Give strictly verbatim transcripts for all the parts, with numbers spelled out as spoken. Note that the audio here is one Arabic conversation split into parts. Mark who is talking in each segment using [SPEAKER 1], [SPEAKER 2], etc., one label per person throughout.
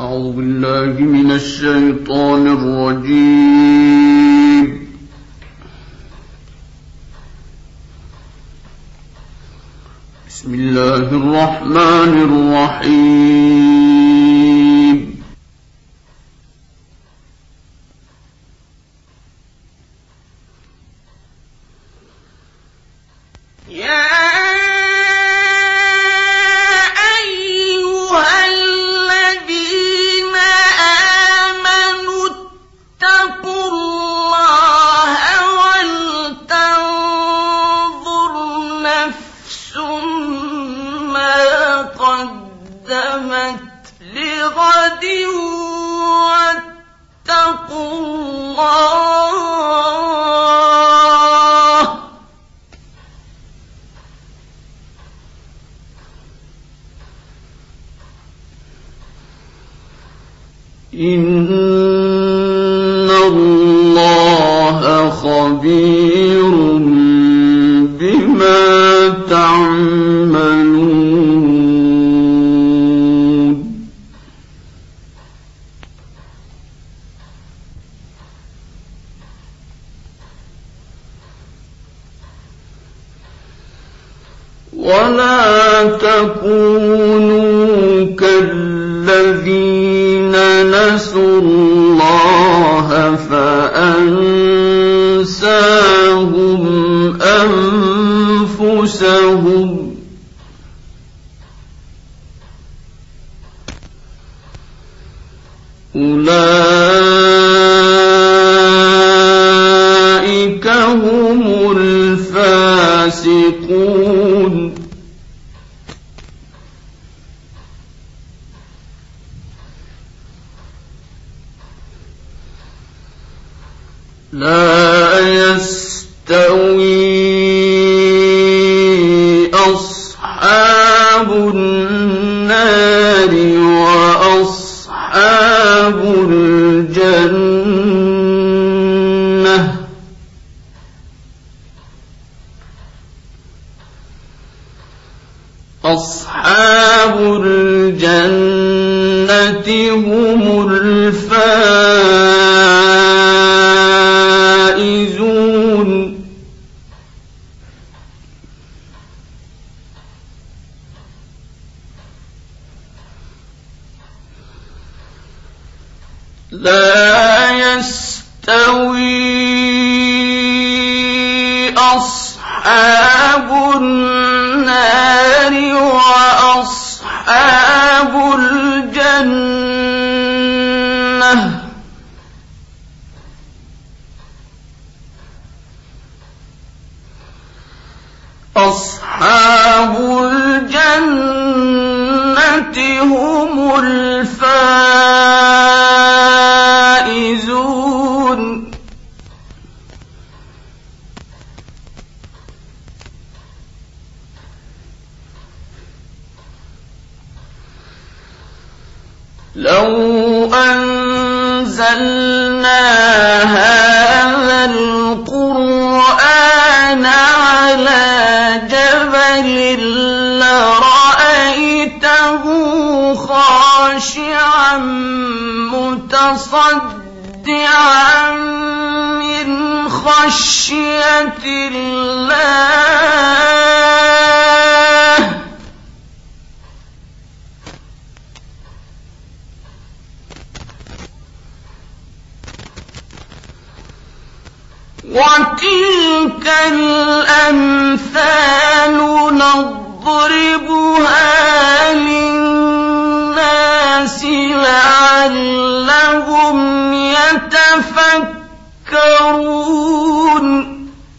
[SPEAKER 1] أعوذ بالله من الشيطان الرجيم. بسم الله الرحمن الرحيم.
[SPEAKER 2] يا لغد واتقوا الله إن الله خبير بما تعملون. ولا تكونوا كالذين نسوا الله فأنساهم أنفسهم أولئك هم الفاسقون. لا يستوي أصحاب النار وأصحاب الجنة أصحاب الجنة هم الفائزون. لا يستوي أصحاب النار وأصحاب الجنة أصحاب الجنة هم الفائزون. لو أنزلنا هذا القرآن على جبل لرأيته خاشعا متصدعا من خشية الله. وتلك الأمثال نضربها للناس لعلهم يتفكرون.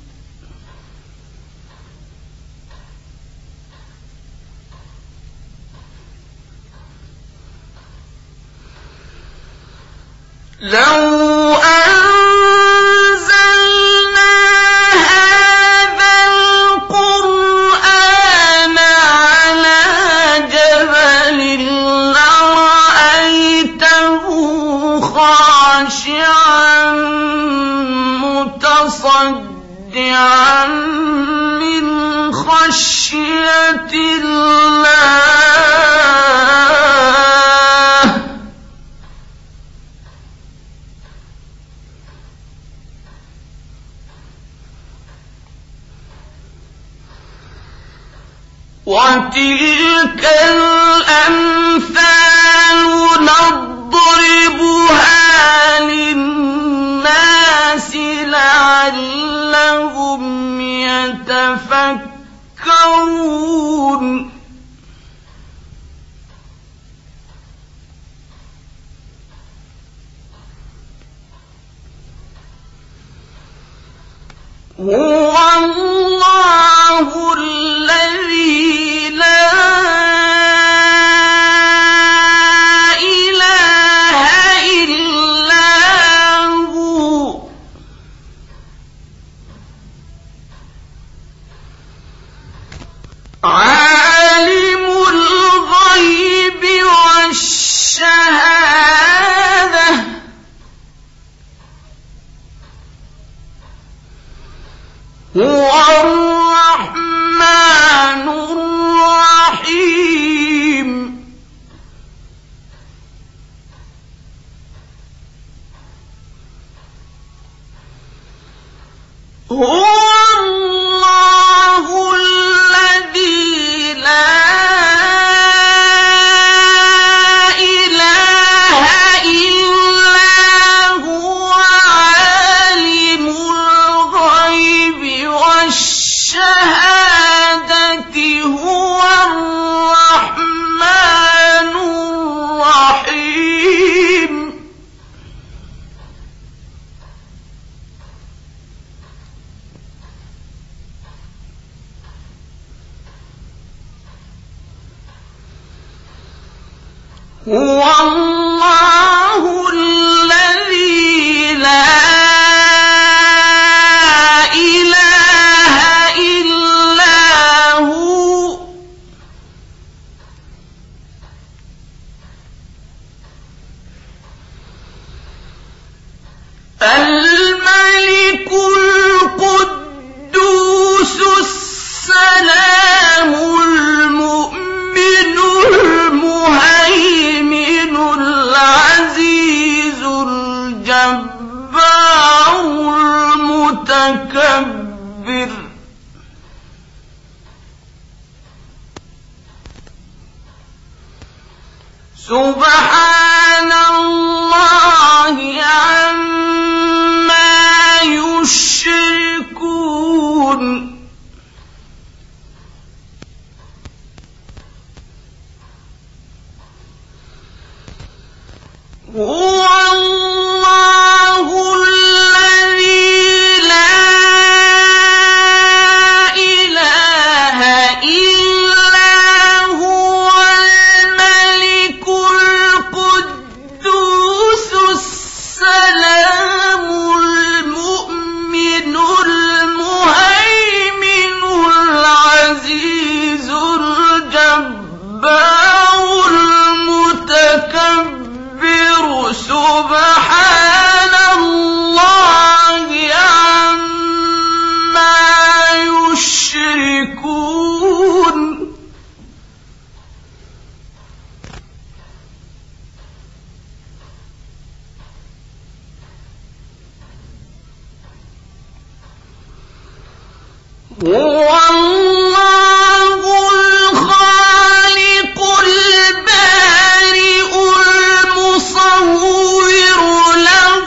[SPEAKER 2] لو أنزلنا هذا القرآن على جبل لرأيته خاشعا متصدعا من خشية الله وتلك الأمثال نضربها للناس لعلهم يتفكرون هو الله الذي لا إله إلا هو عالم الغيب والشهادة هو الرحمن الرحيم هو الله الذي لا إله إلا هو عالم الغيب والشهادة هو الرحمن الرحيم هو الله الذي لا إله إلا هو الملك القدوس السلام المؤمن المهيمن العزيز الجبار المتكبر سبحان الله عما يشركون هو الله الذي لا إله إلا هو الملك القدوس السلام المؤمن المهيمن العزيز الجبار المتكبر سبحان الله عما يشركون هو الله الخالق البارئ المصور له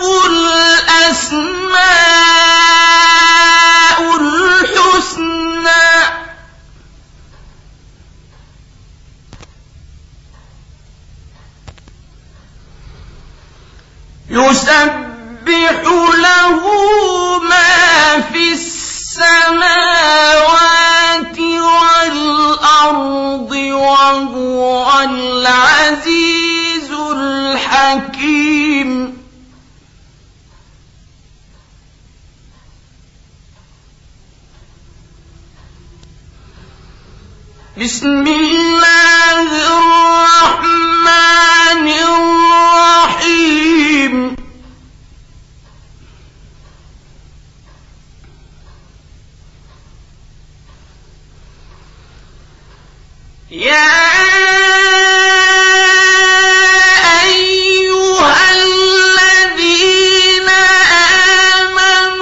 [SPEAKER 2] الأسماء الحسنى يسبح له ما في السماوات والأرض وهو العزيز الحكيم بسم الله الرحمن الرحيم يا أيها الذين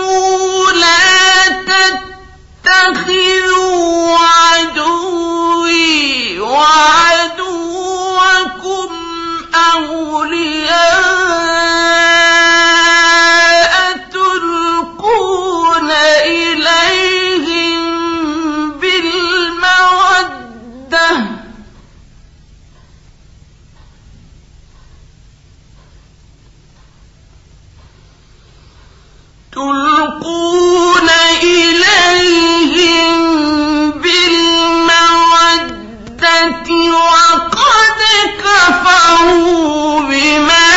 [SPEAKER 2] آمنوا لا تتخذوا عدوي أولياء تلقون إليهم بالمودة تلقون إليهم بالمودة وقد كفروا بما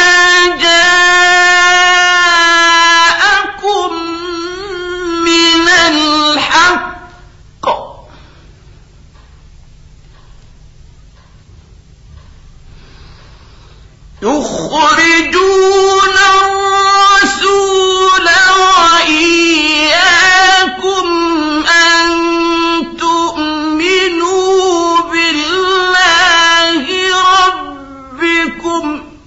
[SPEAKER 2] جاءكم من الحق يخرجون الرسول وإياكم أن تؤمنوا بالله ربكم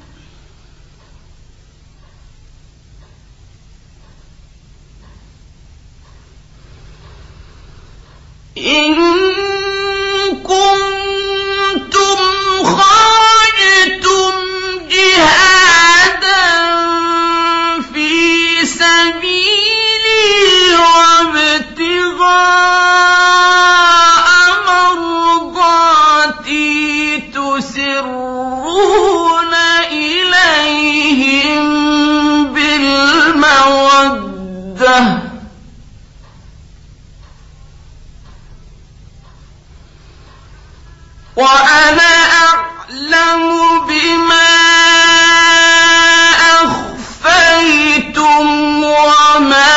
[SPEAKER 2] إن كنتم خرجتم جهادا في سبيلي وابتغاء مرضاتي تسرون إليهم بالمودة وأنا أعلم بما أخفيتم وما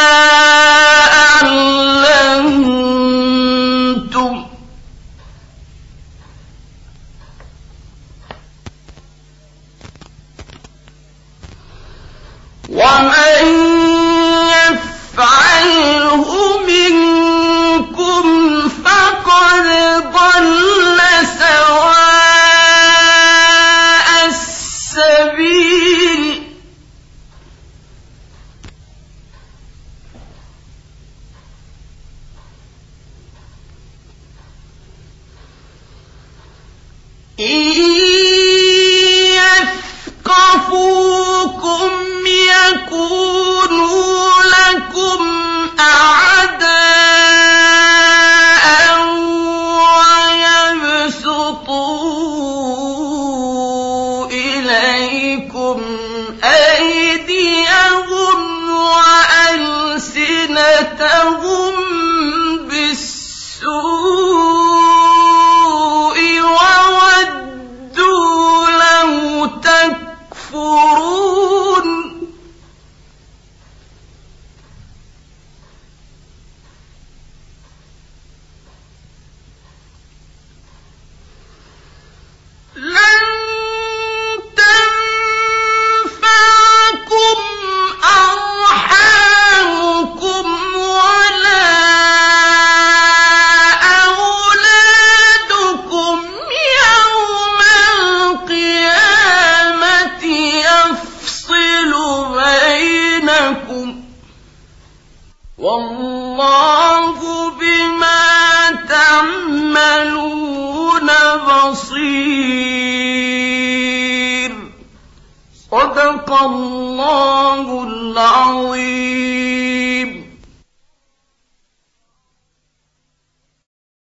[SPEAKER 2] أعلنتم ومن يفعله منكم فقد ضل سواء السبيل إن يثقفوكم يكونوا لكم أعداء ويبسطوا إليكم أيديهم وألسنتهم بالسوء وودوا لو تكفرون لن تنفعكم أرحامكم ولا أولادكم يوم القيامة يفصل بينكم والله بما تعملون بصير صدق الله العظيم.